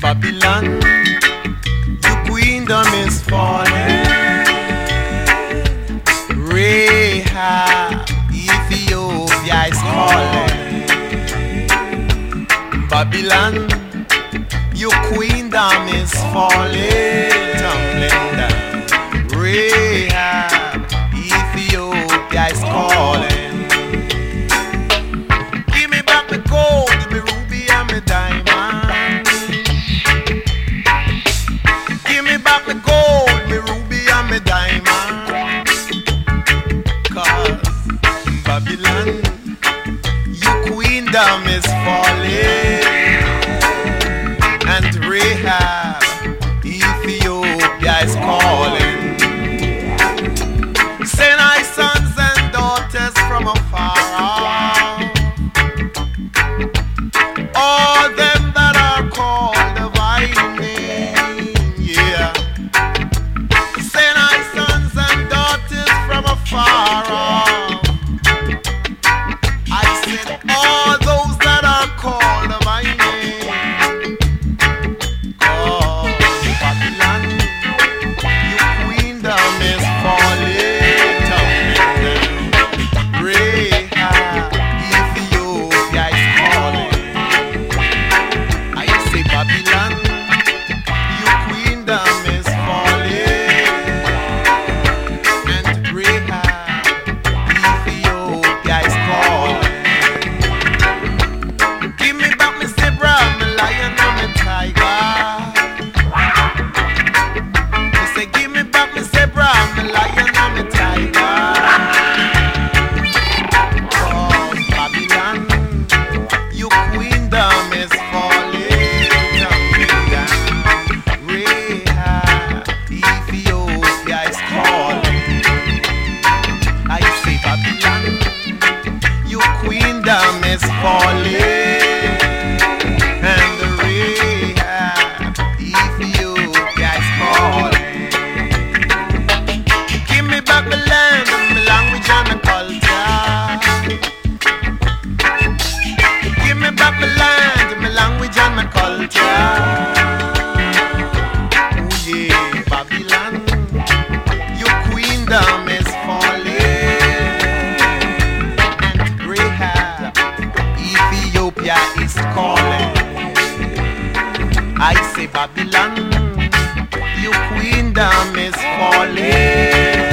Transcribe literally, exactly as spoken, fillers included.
Babylon, your queendom is falling. Rahab, Ethiopia is calling. Babylon, your queendom is falling, tumbling down. Rahab, Ethiopia is calling. Give me back my gold, my ruby and my diamond. Give me back my gold, my ruby and my diamond. Cause Babylon, your queendom is falling. And Rahab, Ethiopia is calling. Send I sons and daughters from afar off, all them that are called by name, yeah. Send I sons and daughters from afar off. I said all those that are called by name. Cause Babylon, your queendom is falling, tumbling down. Rahab, Ethiopia is calling. I say Babylon, your queendom is falling. And Rahab, Ethiopia is calling. Give me back my zebra, my lion and my tiger. You say give me back my zebra, my lion and my tiger. Cause Babylon, your queendom is falling, tumbling down. Rahab, Ethiopia is calling. I say Babylon, your queendom is falling. And the Rahab, Ethiopia is calling. Give me back my land and my language and my culture. Give me back my land and my language and my culture. Oh yeah, Babylon, your queendom is falling. And Rahab, Ethiopia is calling. I say Babylon, your queendom is falling.